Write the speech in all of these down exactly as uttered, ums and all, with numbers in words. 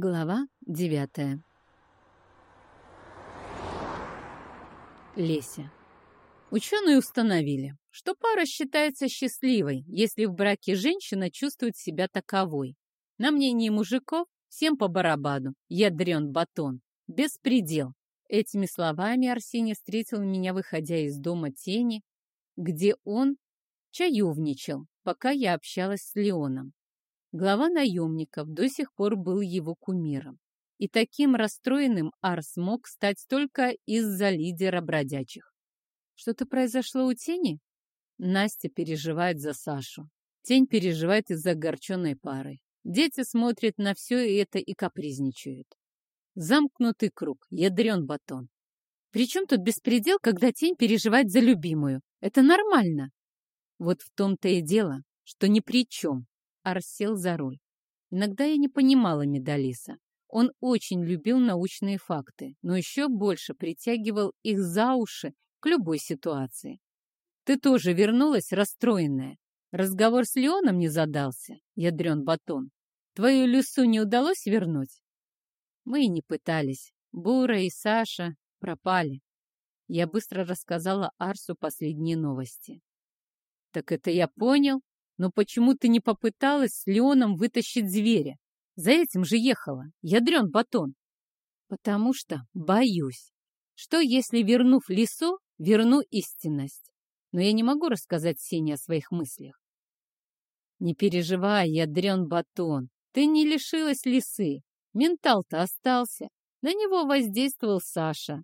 Глава девятая. Леся. Ученые установили, что пара считается счастливой, если в браке женщина чувствует себя таковой. На мнение мужиков всем по барабану, ядрен батон, беспредел. Этими словами Арсений встретил меня, выходя из дома Тени, где он чаевничал, пока я общалась с Леоном. Глава наемников до сих пор был его кумиром. И таким расстроенным Арс мог стать только из-за лидера бродячих. Что-то произошло у Тени? Настя переживает за Сашу. Тень переживает из-за огорченной пары. Дети смотрят на все это и капризничают. Замкнутый круг, ядрен батон. Причем тут беспредел, когда Тень переживает за любимую? Это нормально. Вот в том-то и дело, что ни при чем. Арс сел за руль. Иногда я не понимала Медалиса. Он очень любил научные факты, но еще больше притягивал их за уши к любой ситуации. Ты тоже вернулась расстроенная. Разговор с Леоном не задался, ядрен батон. Твою Люсу не удалось вернуть? Мы и не пытались. Бура и Саша пропали. Я быстро рассказала Арсу последние новости. Так это я понял. Но почему ты не попыталась с Леоном вытащить зверя? За этим же ехала. Ядрен батон. Потому что боюсь. Что, если, вернув лису, верну истинность? Но я не могу рассказать Сене о своих мыслях. Не переживай, ядрен батон. Ты не лишилась лисы. Ментал-то остался. На него воздействовал Саша.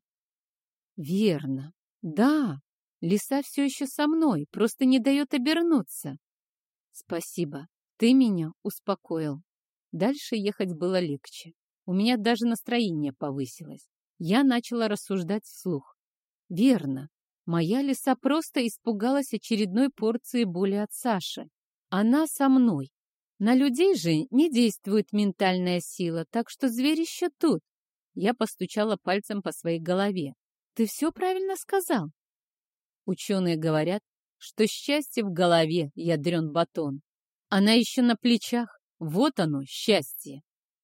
Верно. Да, лиса все еще со мной, просто не дает обернуться. Спасибо, ты меня успокоил. Дальше ехать было легче. У меня даже настроение повысилось. Я начала рассуждать вслух. Верно, моя лиса просто испугалась очередной порции боли от Саши. Она со мной. На людей же не действует ментальная сила, так что зверь еще тут. Я постучала пальцем по своей голове. Ты все правильно сказал. Ученые говорят, что счастье в голове, ядрен батон. Она еще на плечах. Вот оно, счастье.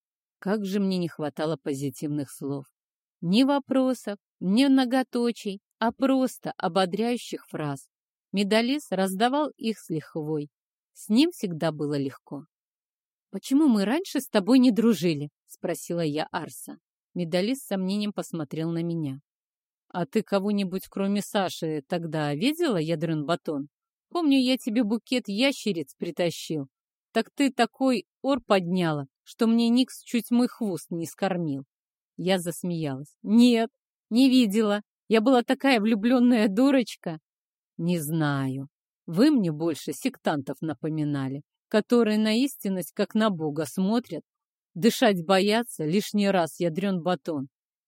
Как же мне не хватало позитивных слов. Ни вопросов, ни многоточий, а просто ободряющих фраз. Медалис раздавал их с лихвой. С ним всегда было легко. «Почему мы раньше с тобой не дружили?» — спросила я Арса. Медалис с сомнением посмотрел на меня. «А ты кого-нибудь, кроме Саши, тогда видела, ядрен батон? Помню, я тебе букет ящериц притащил. Так ты такой ор подняла, что мне Никс чуть мой хвост не скормил». Я засмеялась. «Нет, не видела. Я была такая влюбленная дурочка». «Не знаю. Вы мне больше сектантов напоминали, которые на истинность, как на Бога, смотрят. Дышать боятся лишний раз, ядрен батон.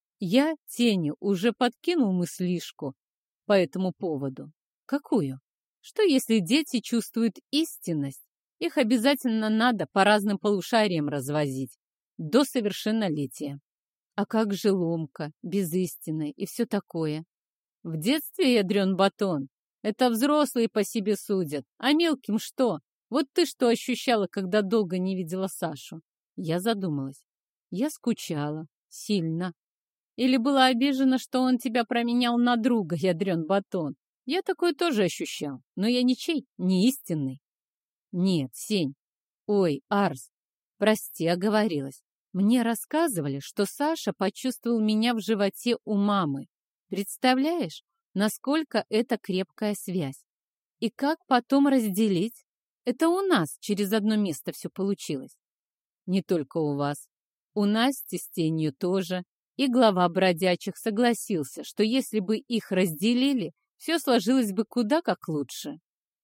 Я Тени уже подкинул мыслишку по этому поводу. Какую? Что если дети чувствуют истинность? Их обязательно надо по разным полушариям развозить до совершеннолетия. А как же ломка, без истины и все такое? В детстве, ядрен батон, это взрослые по себе судят. А мелким что? Вот ты что ощущала, когда долго не видела Сашу? Я задумалась. Я скучала. Сильно. Или была обижена, что он тебя променял на друга, ядрен батон? Я такое тоже ощущал, но я ничей, не истинный. Нет, Сень. Ой, Арс, прости, оговорилась. Мне рассказывали, что Саша почувствовал меня в животе у мамы. Представляешь, насколько это крепкая связь? И как потом разделить? Это у нас через одно место все получилось. Не только у вас. У Насти с Тенью тоже. И глава бродячих согласился, что если бы их разделили, все сложилось бы куда как лучше.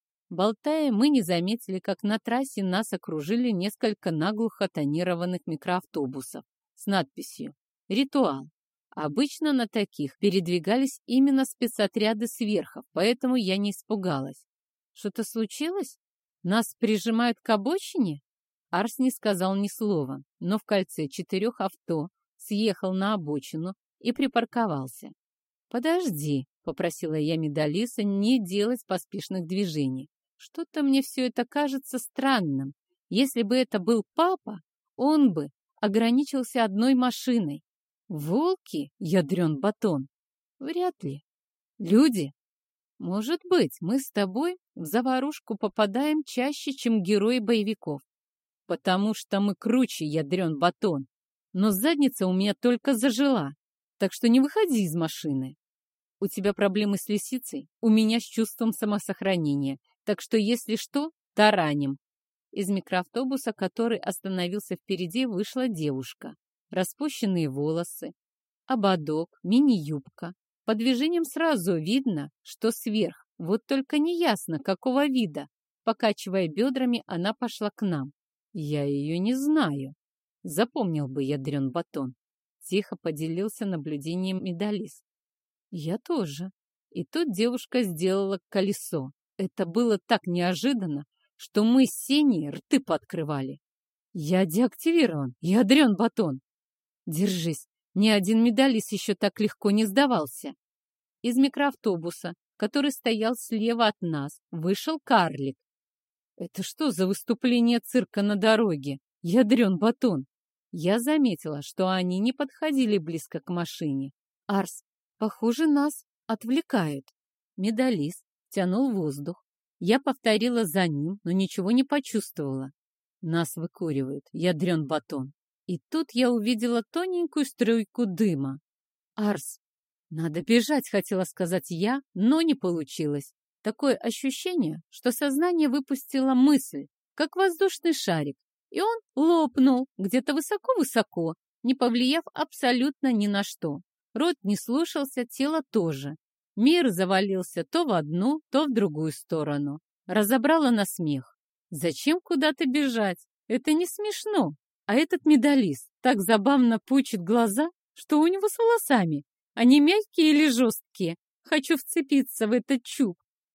Болтая, мы не заметили, как на трассе нас окружили несколько наглухо тонированных микроавтобусов с надписью «Ритуал». Обычно на таких передвигались именно спецотряды сверхов, поэтому я не испугалась. Что-то случилось? Нас прижимают к обочине? Арс не сказал ни слова, но в кольце четырех авто съехал на обочину и припарковался. «Подожди», — попросила я Медалиса не делать поспешных движений. «Что-то мне все это кажется странным. Если бы это был папа, он бы ограничился одной машиной. Волки, ядрен батон. Вряд ли. Люди? Может быть, мы с тобой в заварушку попадаем чаще, чем герои боевиков. Потому что мы круче, ядрен батон. Но задница у меня только зажила. Так что не выходи из машины. У тебя проблемы с лисицей, у меня с чувством самосохранения. Так что, если что, тараним. Из микроавтобуса, который остановился впереди, вышла девушка. Распущенные волосы, ободок, мини-юбка. По движениям сразу видно, что сверх. Вот только неясно, какого вида. Покачивая бедрами, она пошла к нам. Я ее не знаю. Запомнил бы, ядрен батон. Тихо поделился наблюдением медалист. Я тоже. И тут девушка сделала колесо. Это было так неожиданно, что мы с Сеней рты пооткрывали. Я деактивирован, ядрен батон. Держись, ни один медалист еще так легко не сдавался. Из микроавтобуса, который стоял слева от нас, вышел карлик. Это что за выступление цирка на дороге? Ядрен батон. Я заметила, что они не подходили близко к машине. Арс, похоже, нас отвлекают. Медалист тянул воздух. Я повторила за ним, но ничего не почувствовала. Нас выкуривают, ядрен батон. И тут я увидела тоненькую струйку дыма. Арс, надо бежать, хотела сказать я, но не получилось. Такое ощущение, что сознание выпустило мысль, как воздушный шарик, и он лопнул где-то высоко-высоко, не повлияв абсолютно ни на что. Рот не слушался, тело тоже. Мир завалился то в одну, то в другую сторону. Разобрала на смех. Зачем куда-то бежать? Это не смешно. А этот медалист так забавно пучит глаза, что у него с волосами. Они мягкие или жесткие? Хочу вцепиться в этот чуб.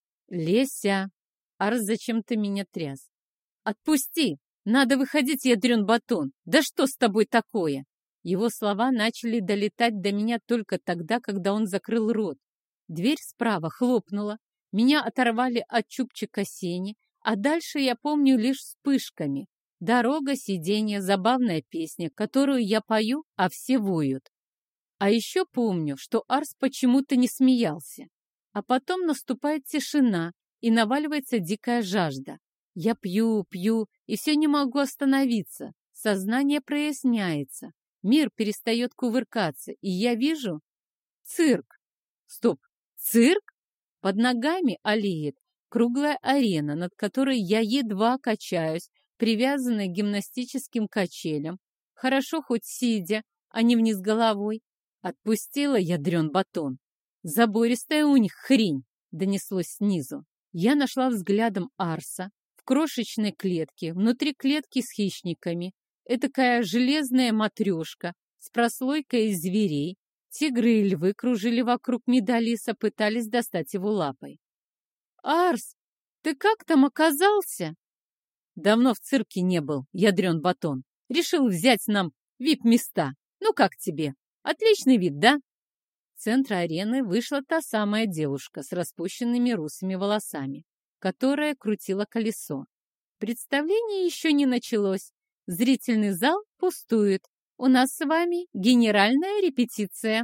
Леся, Арс зачем-то меня тряс. Отпусти! Надо выходить, ядрен батон! Да что с тобой такое? Его слова начали долетать до меня только тогда, когда он закрыл рот. Дверь справа хлопнула, меня оторвали от чубчика Сени, а дальше я помню лишь вспышками. Дорога, сиденье, забавная песня, которую я пою, а все воют. А еще помню, что Арс почему-то не смеялся. А потом наступает тишина и наваливается дикая жажда. Я пью, пью и все не могу остановиться. Сознание проясняется. Мир перестает кувыркаться, и я вижу цирк. Стоп, цирк? Под ногами аллеет круглая арена, над которой я едва качаюсь, привязанная к гимнастическим качелям. Хорошо хоть сидя, а не вниз головой. Отпустила ядрен батон. Забористая у них хрень, донеслось снизу. Я нашла взглядом Арса в крошечной клетке, внутри клетки с хищниками. Этакая железная матрешка с прослойкой из зверей. Тигры и львы кружили вокруг медалиса, пытались достать его лапой. «Арс, ты как там оказался?» «Давно в цирке не был, ядрен батон. Решил взять нам вип-места. Ну как тебе? Отличный вид, да?» В центр арены вышла та самая девушка с распущенными русыми волосами, которая крутила колесо. Представление еще не началось. Зрительный зал пустует. У нас с вами генеральная репетиция.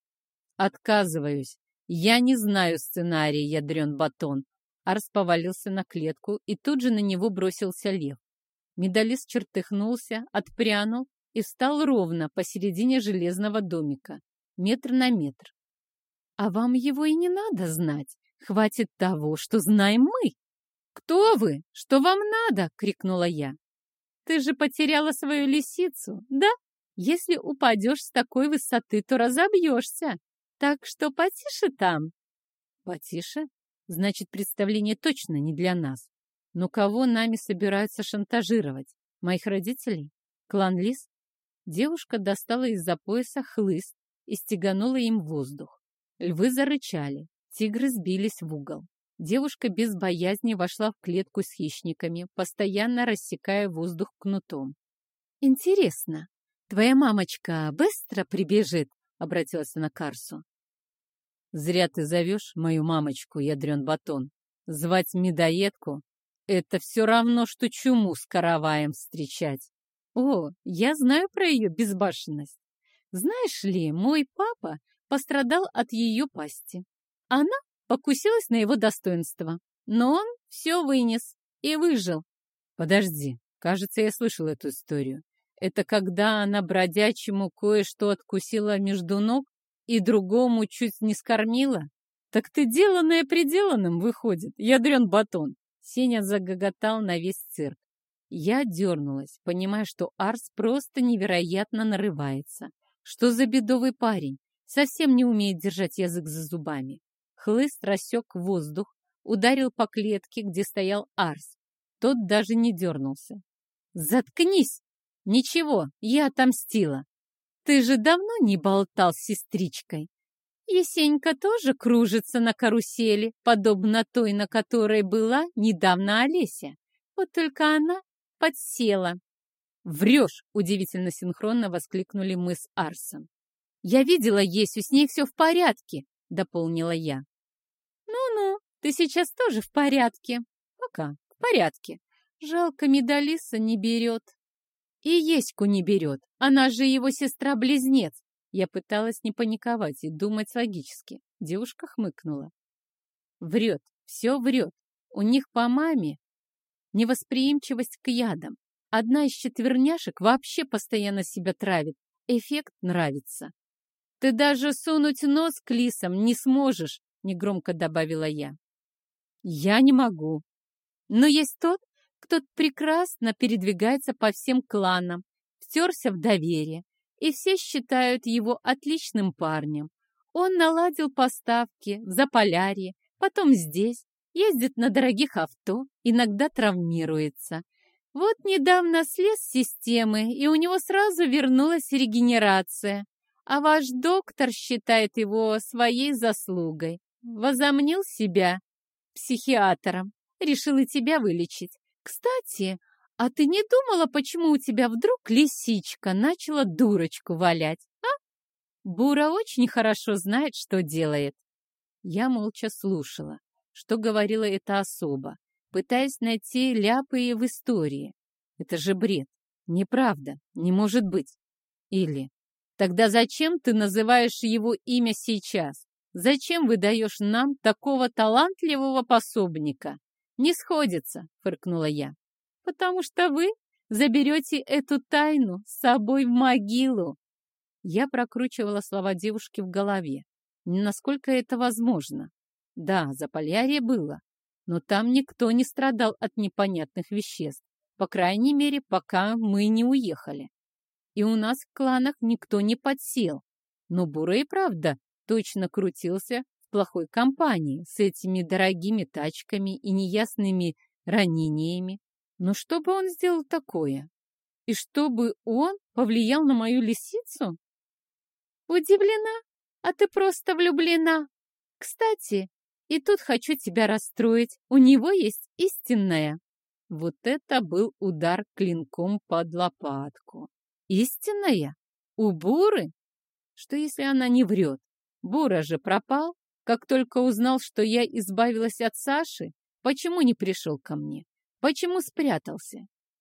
Отказываюсь. Я не знаю сценария, ядрен батон. Арс повалился на клетку, и тут же на него бросился лев. Медалист чертыхнулся, отпрянул и встал ровно посередине железного домика, метр на метр. А вам его и не надо знать. Хватит того, что знаем мы. «Кто вы? Что вам надо?» — крикнула я. «Ты же потеряла свою лисицу, да? Если упадешь с такой высоты, то разобьешься. Так что потише там». «Потише? Значит, представление точно не для нас. Но кого нами собираются шантажировать? Моих родителей? Клан Лис?» Девушка достала из-за пояса хлыст и стеганула им в воздух. Львы зарычали, тигры сбились в угол. Девушка без боязни вошла в клетку с хищниками, постоянно рассекая воздух кнутом. «Интересно, твоя мамочка быстро прибежит?» — обратилась она к Арсу. «Зря ты зовешь мою мамочку, ядрен батон. Звать медоедку — это все равно, что чуму с караваем встречать. О, я знаю про ее безбашенность. Знаешь ли, мой папа пострадал от ее пасти. Она покусилась на его достоинство, но он все вынес и выжил. Подожди, кажется, я слышал эту историю. Это когда она бродячему кое-что откусила между ног и другому чуть не скормила? Так ты деланное приделанным выходит, ядрен батон. Сеня загоготал на весь цирк. Я дернулась, понимая, что Арс просто невероятно нарывается. Что за бедовый парень? Совсем не умеет держать язык за зубами. Хлыст рассек воздух, ударил по клетке, где стоял Арс. Тот даже не дернулся. «Заткнись! Ничего, я отомстила. Ты же давно не болтал с сестричкой. Есенька тоже кружится на карусели, подобно той, на которой была недавно Олеся. Вот только она подсела». «Врешь!» — удивительно синхронно воскликнули мы с Арсом. «Я видела Есю, с ней все в порядке», — дополнила я. «Ну-ну, ты сейчас тоже в порядке. Пока в порядке. Жалко, Медалиса не берет. И Еську не берет. Она же его сестра-близнец». Я пыталась не паниковать и думать логически. Девушка хмыкнула. «Врет, все врет. У них по маме невосприимчивость к ядам. Одна из четверняшек вообще постоянно себя травит. Эффект нравится. Ты даже сунуть нос к лисам не сможешь», — негромко добавила я. «Я не могу. Но есть тот, кто прекрасно передвигается по всем кланам, втерся в доверие, и все считают его отличным парнем. Он наладил поставки в Заполярье, потом здесь, ездит на дорогих авто, иногда травмируется. Вот недавно слез с системы, и у него сразу вернулась регенерация. А ваш доктор считает его своей заслугой. Возомнил себя психиатром, решил и тебя вылечить. Кстати, а ты не думала, почему у тебя вдруг лисичка начала дурочку валять, а? Бура очень хорошо знает, что делает». Я молча слушала, что говорила эта особа, пытаясь найти ляпы в истории. Это же бред. Неправда. Не может быть. Или: «Тогда зачем ты называешь его имя сейчас? Зачем выдаешь нам такого талантливого пособника?» «Не сходится», — фыркнула я. «Потому что вы заберете эту тайну с собой в могилу». Я прокручивала слова девушки в голове. Насколько это возможно? Да, Заполярье было, но там никто не страдал от непонятных веществ. По крайней мере, пока мы не уехали. И у нас в кланах никто не подсел. Но Бура и правда точно крутился в плохой компании с этими дорогими тачками и неясными ранениями. Но что бы он сделал такое? И чтобы он повлиял на мою лисицу? Удивлена? А ты просто влюблена. Кстати, и тут хочу тебя расстроить. У него есть истинная. Вот это был удар клинком под лопатку. Истинная? У Буры? Что если она не врет? Бура же пропал. Как только узнал, что я избавилась от Саши, почему не пришел ко мне? Почему спрятался?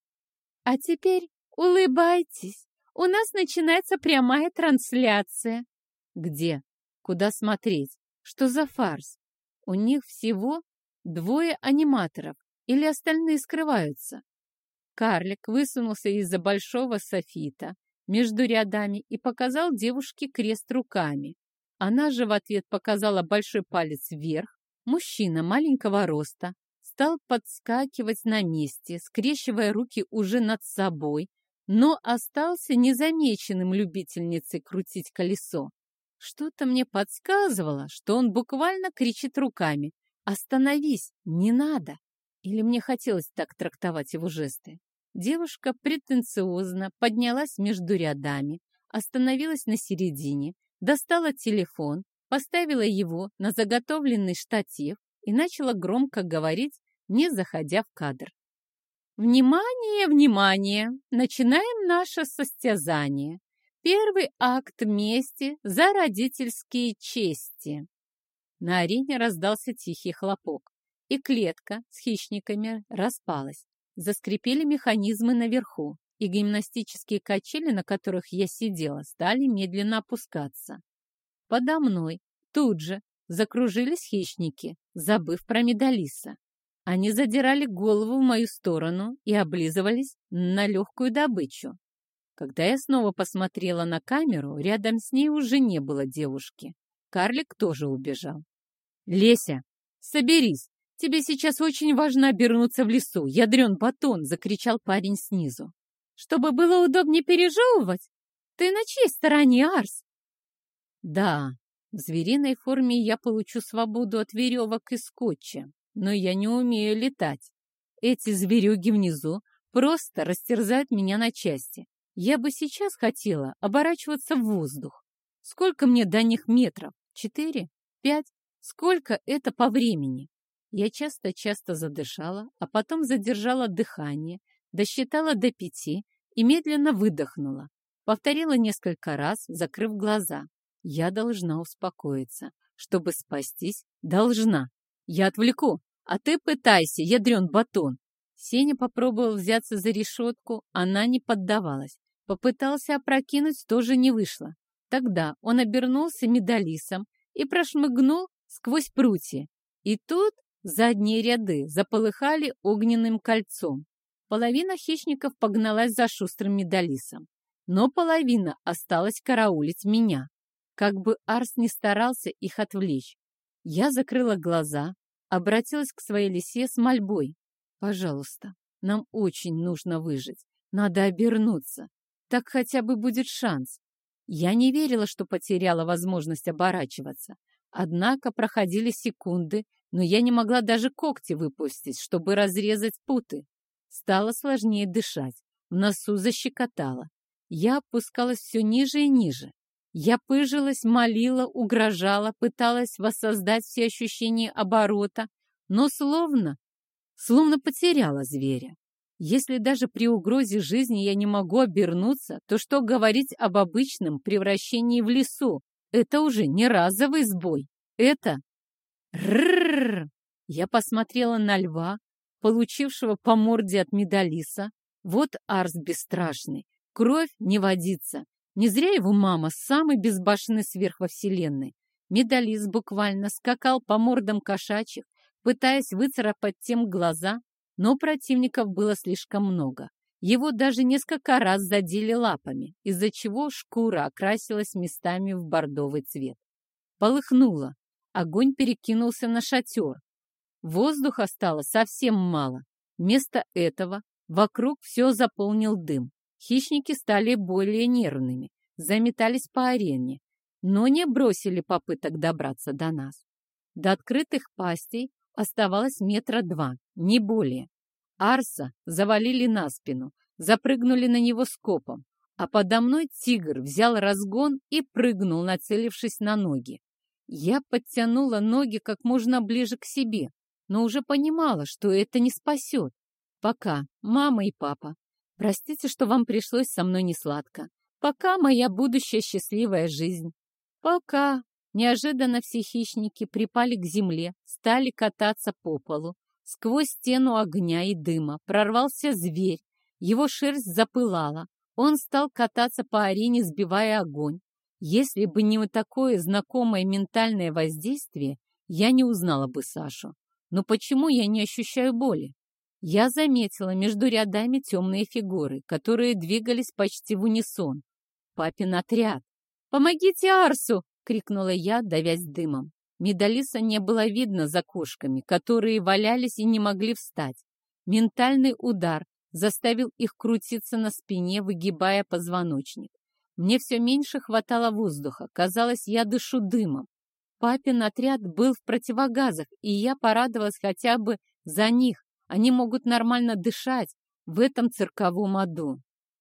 А теперь улыбайтесь. У нас начинается прямая трансляция. Где? Куда смотреть? Что за фарс? У них всего двое аниматоров, или остальные скрываются? Карлик высунулся из-за большого софита между рядами и показал девушке крест руками. Она же в ответ показала большой палец вверх. Мужчина маленького роста стал подскакивать на месте, скрещивая руки уже над собой, но остался незамеченным любительницей крутить колесо. Что-то мне подсказывало, что он буквально кричит руками: «Остановись! Не надо!» Или мне хотелось так трактовать его жесты? Девушка претенциозно поднялась между рядами, остановилась на середине, достала телефон, поставила его на заготовленный штатив и начала громко говорить, не заходя в кадр. «Внимание, внимание! Начинаем наше состязание. Первый акт мести за родительские чести». На арене раздался тихий хлопок, и клетка с хищниками распалась. Заскрипели механизмы наверху. и гимнастические качели, на которых я сидела, стали медленно опускаться. Подо мной тут же закружились хищники, забыв про Медалиса. Они задирали голову в мою сторону и облизывались на легкую добычу. Когда я снова посмотрела на камеру, рядом с ней уже не было девушки. Карлик тоже убежал. «Леся, соберись! Тебе сейчас очень важно обернуться в лесу, ядрен батон!» — закричал парень снизу. «Чтобы было удобнее пережевывать? Ты на чьей стороне, Арс?» «Да, в звериной форме я получу свободу от веревок и скотча, но я не умею летать. Эти зверюги внизу просто растерзают меня на части. Я бы сейчас хотела оборачиваться в воздух. Сколько мне до них метров? Четыре? Пять? Сколько это по времени?» Я часто-часто задышала, а потом задержала дыхание, досчитала до пяти и медленно выдохнула. Повторила несколько раз, закрыв глаза. Я должна успокоиться. Чтобы спастись, должна. Я отвлеку, а ты пытайся, ядрен батон. Сеня попробовал взяться за решетку, она не поддавалась. Попытался опрокинуть, тоже не вышло. Тогда он обернулся медалисом и прошмыгнул сквозь прутья. И тут задние ряды заполыхали огненным кольцом. Половина хищников погналась за шустрым медалисом, но половина осталась караулить меня. Как бы Арс не старался их отвлечь. Я закрыла глаза, обратилась к своей лисе с мольбой. «Пожалуйста, нам очень нужно выжить. Надо обернуться. Так хотя бы будет шанс». Я не верила, что потеряла возможность оборачиваться. Однако проходили секунды, но я не могла даже когти выпустить, чтобы разрезать путы. Стало сложнее дышать, в носу защекотало. Я опускалась все ниже и ниже. Я пыжилась, молила, угрожала, пыталась воссоздать все ощущения оборота, но словно, словно потеряла зверя. Если даже при угрозе жизни я не могу обернуться, то что говорить об обычном превращении в лесу? Это уже не разовый сбой. Это... Рррррр! Я посмотрела на льва, получившего по морде от Медалиса. Вот Арс бесстрашный. Кровь не водится. Не зря его мама самый безбашенный сверх во вселенной. Медалис буквально скакал по мордам кошачьих, пытаясь выцарапать тем глаза, но противников было слишком много. Его даже несколько раз задели лапами, из-за чего шкура окрасилась местами в бордовый цвет. Полыхнуло. Огонь перекинулся на шатер. Воздуха стало совсем мало. Вместо этого вокруг все заполнил дым. Хищники стали более нервными, заметались по арене, но не бросили попыток добраться до нас. До открытых пастей оставалось метра два, не более. Арса завалили на спину, запрыгнули на него скопом, а подо мной тигр взял разгон и прыгнул, нацелившись на ноги. Я подтянула ноги как можно ближе к себе, но уже понимала, что это не спасет. Пока, мама и папа, простите, что вам пришлось со мной несладко. Пока моя будущая счастливая жизнь. Пока. Неожиданно все хищники припали к земле, стали кататься по полу. Сквозь стену огня и дыма прорвался зверь. Его шерсть запылала. Он стал кататься по арене, сбивая огонь. Если бы не такое знакомое ментальное воздействие, я не узнала бы Сашу. Но почему я не ощущаю боли? Я заметила между рядами темные фигуры, которые двигались почти в унисон. Папин отряд. «Помогите Арсу!» — крикнула я, давясь дымом. Медалиса не было видно за кошками, которые валялись и не могли встать. Ментальный удар заставил их крутиться на спине, выгибая позвоночник. Мне все меньше хватало воздуха. Казалось, я дышу дымом. Папин отряд был в противогазах, и я порадовалась хотя бы за них. Они могут нормально дышать в этом цирковом аду.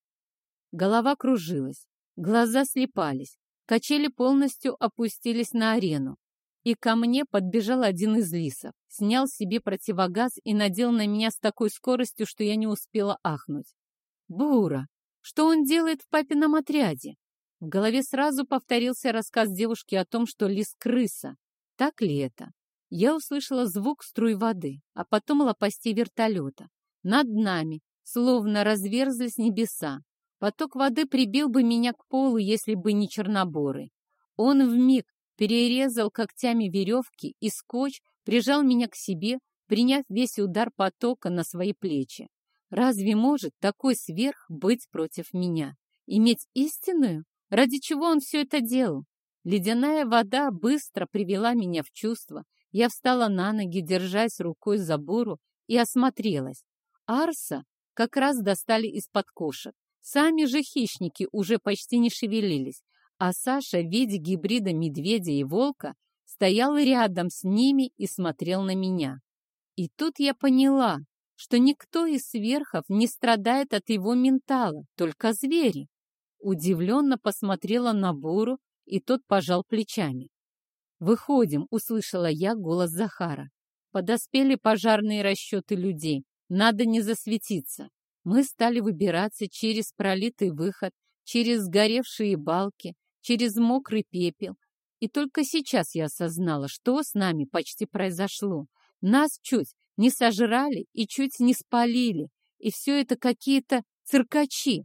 Голова кружилась, глаза слепались, качели полностью опустились на арену. И ко мне подбежал один из лисов, снял себе противогаз и надел на меня с такой скоростью, что я не успела ахнуть. «Бура! Что он делает в папином отряде?» В голове сразу повторился рассказ девушки о том, что лис — крыса. Так ли это? Я услышала звук струй воды, а потом лопастей вертолета. Над нами словно разверзлись небеса. Поток воды прибил бы меня к полу, если бы не Чернобурый. Он вмиг перерезал когтями веревки, и скотч прижал меня к себе, приняв весь удар потока на свои плечи. Разве может такой сверх быть против меня? Иметь истинную? Ради чего он все это делал? Ледяная вода быстро привела меня в чувство. Я встала на ноги, держась рукой за буру, и осмотрелась. Арса как раз достали из-под кошек. Сами же хищники уже почти не шевелились, а Саша в виде гибрида медведя и волка стоял рядом с ними и смотрел на меня. И тут я поняла, что никто из сверхов не страдает от его ментала, только звери. Удивленно посмотрела на буру, и тот пожал плечами. «Выходим», — услышала я голос Захара. Подоспели пожарные расчеты людей. Надо не засветиться. Мы стали выбираться через пролитый выход, через сгоревшие балки, через мокрый пепел. И только сейчас я осознала, что с нами почти произошло. Нас чуть не сожрали и чуть не спалили. И все это какие-то циркачи.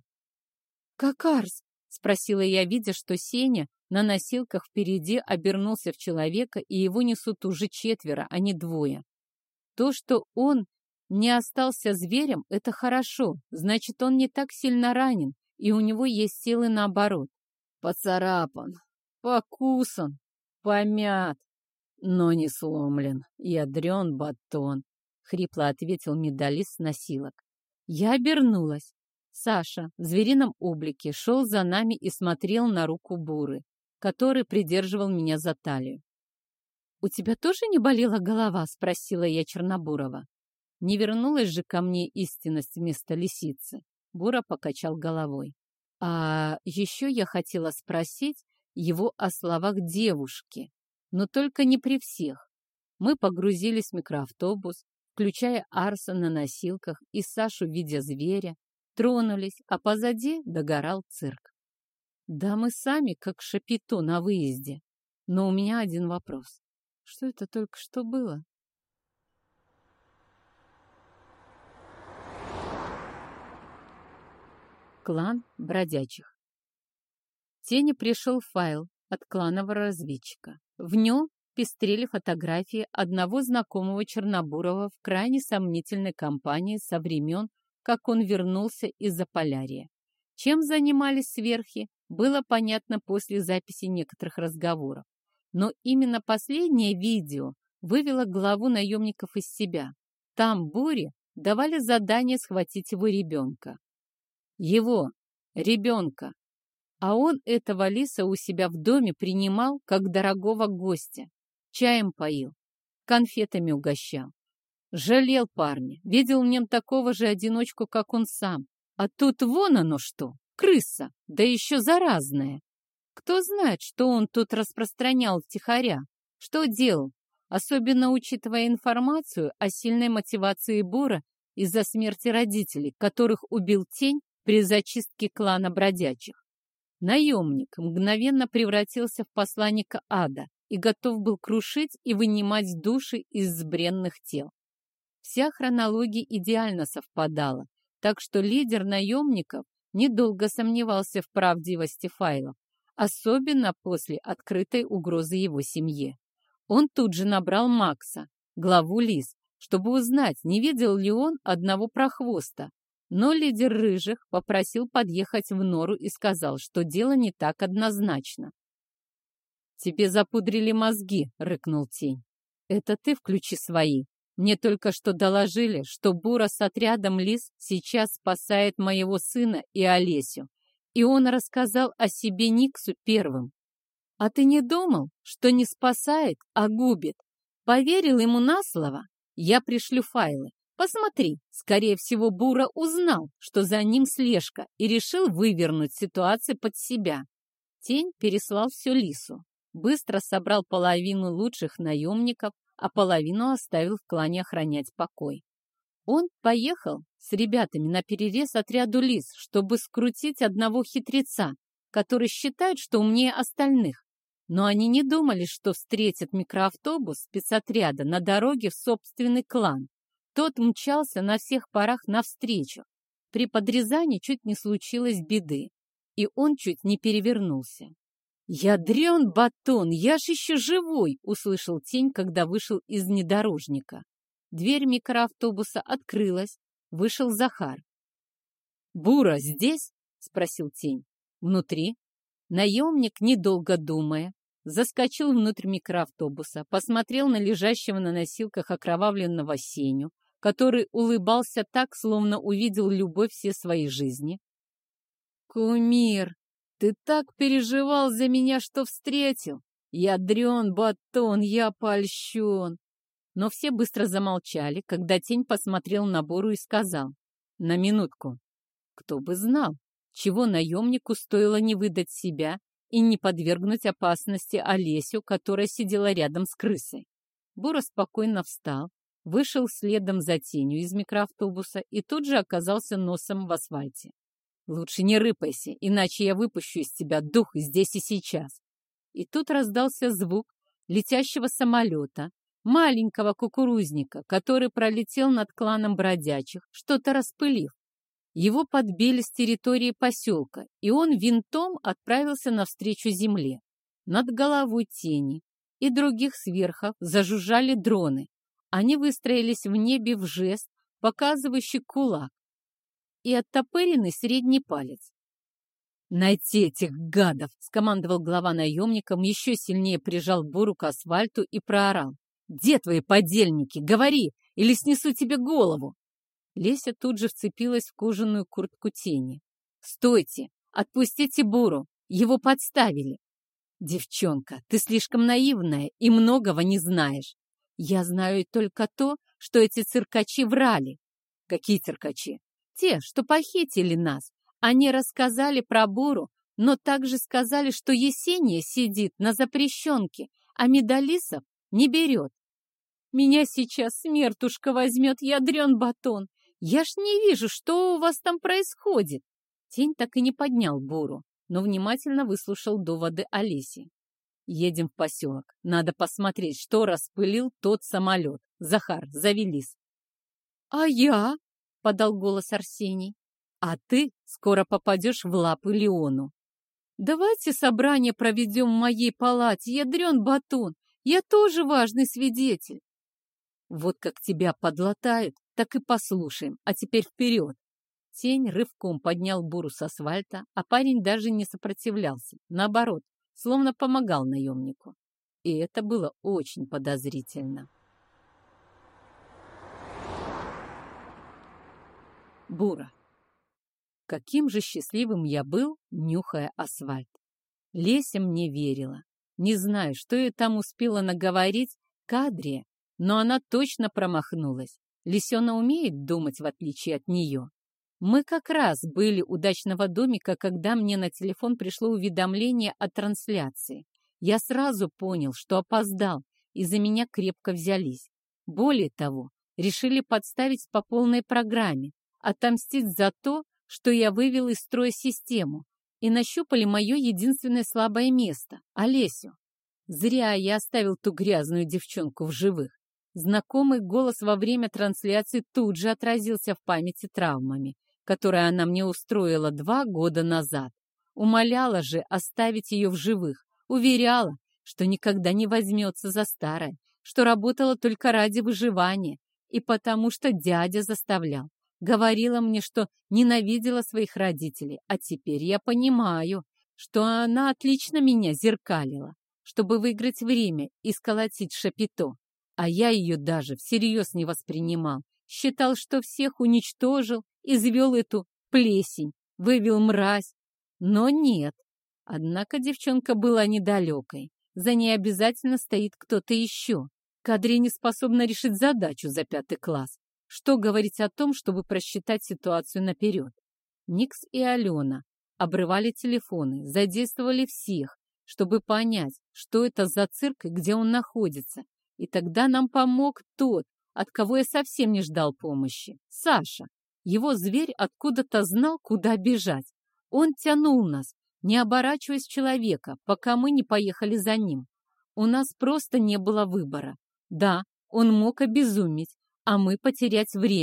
«Как Арс?» — спросила я, видя, что Сеня на носилках впереди обернулся в человека, и его несут уже четверо, а не двое. То, что он не остался зверем, это хорошо. Значит, он не так сильно ранен, и у него есть силы наоборот. Поцарапан, покусан, помят, но не сломлен. Ядрен батон, — хрипло ответил медалист с носилок. Я обернулась. Саша в зверином облике шел за нами и смотрел на руку Буры, который придерживал меня за талию. «У тебя тоже не болела голова?» — спросила я Чернобурова. Не вернулась же ко мне истинность вместо лисицы. Бура покачал головой. А еще я хотела спросить его о словах девушки, но только не при всех. Мы погрузились в микроавтобус, включая Арса на носилках и Сашу в виде зверя, тронулись, а позади догорал цирк. Да мы сами как шапито на выезде. Но у меня один вопрос. Что это только что было? Клан бродячих. Тени пришел файл от кланового разведчика. В нем пестрели фотографии одного знакомого Чернобурова в крайне сомнительной компании со времен, как он вернулся из Заполярья. Чем занимались сверхи, было понятно после записи некоторых разговоров. Но именно последнее видео вывело главу наемников из себя. Там Буре давали задание схватить его ребенка. Его, ребенка. А он этого лиса у себя в доме принимал как дорогого гостя. Чаем поил, конфетами угощал. Жалел парня, видел в нем такого же одиночку, как он сам. А тут вон оно что, крыса, да еще заразная. Кто знает, что он тут распространял втихаря, что делал, особенно учитывая информацию о сильной мотивации Бура из-за смерти родителей, которых убил Тень при зачистке клана бродячих. Наемник мгновенно превратился в посланника ада и готов был крушить и вынимать души из бренных тел. Вся хронология идеально совпадала, так что лидер наемников недолго сомневался в правдивости файлов, особенно после открытой угрозы его семье. Он тут же набрал Макса, главу Лис, чтобы узнать, не видел ли он одного прохвоста. Но лидер рыжих попросил подъехать в нору и сказал, что дело не так однозначно. «Тебе запудрили мозги», — рыкнул Тень. «Это ты включи свои. Мне только что доложили, что Бура с отрядом Лис сейчас спасает моего сына и Олесю, и он рассказал о себе Никсу первым. А ты не думал, что не спасает, а губит? Поверил ему на слово? Я пришлю файлы. Посмотри, скорее всего, Бура узнал, что за ним слежка, и решил вывернуть ситуацию под себя». Тень переслал все Лису. Быстро собрал половину лучших наемников, а половину оставил в клане охранять покой. Он поехал с ребятами на перерез отряду Лис, чтобы скрутить одного хитреца, который считает, что умнее остальных. Но они не думали, что встретят микроавтобус спецотряда на дороге в собственный клан. Тот мчался на всех парах навстречу. при подрезании чуть не случилось беды, и он чуть не перевернулся. «Ядрен батон, я ж еще живой!» — услышал Тень, когда вышел из внедорожника. Дверь микроавтобуса открылась, вышел Захар. «Бура здесь?» — спросил Тень. «Внутри». Наемник, недолго думая, заскочил внутрь микроавтобуса, посмотрел на лежащего на носилках окровавленного Сеню, который улыбался так, словно увидел любовь всей своей жизни. «Кумир, ты так переживал за меня, что встретил! Ядрен батон, я польщен!» Но все быстро замолчали, когда Тень посмотрел на Буру и сказал: «На минутку. Кто бы знал, чего наемнику стоило не выдать себя и не подвергнуть опасности Олесю, которая сидела рядом с крысой». Бура спокойно встал, вышел следом за Тенью из микроавтобуса и тут же оказался носом в асфальте. «Лучше не рыпайся, иначе я выпущу из тебя дух здесь и сейчас». И тут раздался звук летящего самолета, маленького кукурузника, который пролетел над кланом бродячих, что-то распылив. Его подбили с территории поселка, и он винтом отправился навстречу земле. Над головой Тени и других сверхов зажужжали дроны. Они выстроились в небе в жест, показывающий кулак и оттопыренный средний палец. «Найти этих гадов!» — скомандовал глава наемником, еще сильнее прижал Буру к асфальту и проорал: «Где твои подельники? Говори, или снесу тебе голову!» Леся тут же вцепилась в кожаную куртку Тени. «Стойте! Отпустите Буру! Его подставили!» «Девчонка, ты слишком наивная и многого не знаешь. Я знаю только то, что эти циркачи врали». «Какие циркачи?» «Те, что похитили нас. Они рассказали про Буру, но также сказали, что Есения сидит на запрещенке, а Медалисов не берет. Меня сейчас смертушка возьмет, ядрен батон. Я ж не вижу, что у вас там происходит». Тень так и не поднял Буру, но внимательно выслушал доводы Олеси. «Едем в поселок. Надо посмотреть, что распылил тот самолет. Захар, зови Лис». «А я?» — подал голос Арсений. «А ты скоро попадешь в лапы Леону». «Давайте собрание проведем в моей палате, ядрен батон. Я тоже важный свидетель». «Вот как тебя подлатают, так и послушаем. А теперь вперед!» Тень рывком поднял Буру с асфальта, а парень даже не сопротивлялся. Наоборот, словно помогал наемнику. И это было очень подозрительно. Бура. Каким же счастливым я был, нюхая асфальт. Леся мне верила. Не знаю, что я там успела наговорить Кадре, но она точно промахнулась. Лисена умеет думать, в отличие от нее. Мы как раз были у дачного домика, когда мне на телефон пришло уведомление о трансляции. Я сразу понял, что опоздал, и за меня крепко взялись. Более того, решили подставить по полной программе, отомстить за то, что я вывел из строя систему, и нащупали мое единственное слабое место — Олесю. Зря я оставил ту грязную девчонку в живых. Знакомый голос во время трансляции тут же отразился в памяти травмами, которые она мне устроила два года назад. Умоляла же оставить ее в живых, уверяла, что никогда не возьмется за старое, что работала только ради выживания и потому что дядя заставлял. Говорила мне, что ненавидела своих родителей, а теперь я понимаю, что она отлично меня зеркалила, чтобы выиграть время и сколотить Шапито. А я ее даже всерьез не воспринимал, считал, что всех уничтожил, извел эту плесень, вывел мразь. Но нет. Однако девчонка была недалекой. За ней обязательно стоит кто-то еще. Кадре не способна решить задачу за пятый класс. Что говорить о том, чтобы просчитать ситуацию наперед? Никс и Алена обрывали телефоны, задействовали всех, чтобы понять, что это за цирк и где он находится. И тогда нам помог тот, от кого я совсем не ждал помощи. Саша. Его зверь откуда-то знал, куда бежать. Он тянул нас, не оборачиваясь в человека, пока мы не поехали за ним. У нас просто не было выбора. Да, он мог обезуметь, а мы потерять время.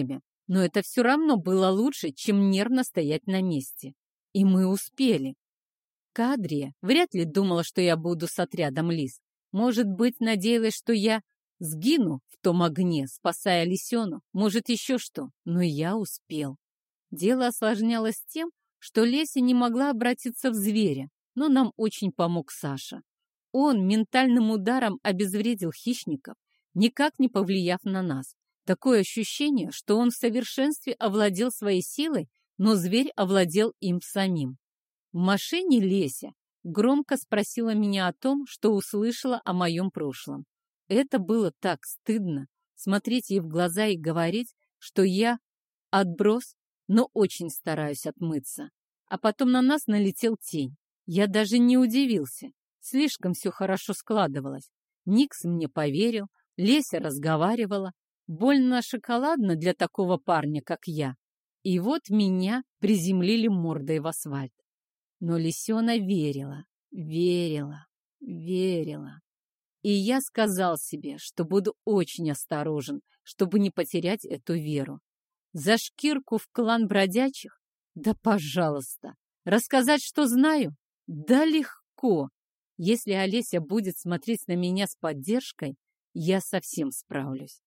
Но это все равно было лучше, чем нервно стоять на месте. И мы успели. Кадрия вряд ли думала, что я буду с отрядом лис. Может быть, надеялась, что я сгину в том огне, спасая лисену. Может, еще что. Но я успел. Дело осложнялось тем, что Леся не могла обратиться в зверя, но нам очень помог Саша. Он ментальным ударом обезвредил хищников, никак не повлияв на нас. Такое ощущение, что он в совершенстве овладел своей силой, но зверь овладел им самим. В машине Леся громко спросила меня о том, что услышала о моем прошлом. Это было так стыдно, смотреть ей в глаза и говорить, что я отброс, но очень стараюсь отмыться. А потом на нас налетел тень. Я даже не удивился. Слишком все хорошо складывалось. Никс мне поверил, Леся разговаривала. Больно шоколадно для такого парня, как я. И вот меня приземлили мордой в асфальт. Но Лисена верила, верила, верила. И я сказал себе, что буду очень осторожен, чтобы не потерять эту веру. За шкирку в клан бродячих? Да пожалуйста. Рассказать, что знаю? Да легко. Если Олеся будет смотреть на меня с поддержкой, я совсем справлюсь.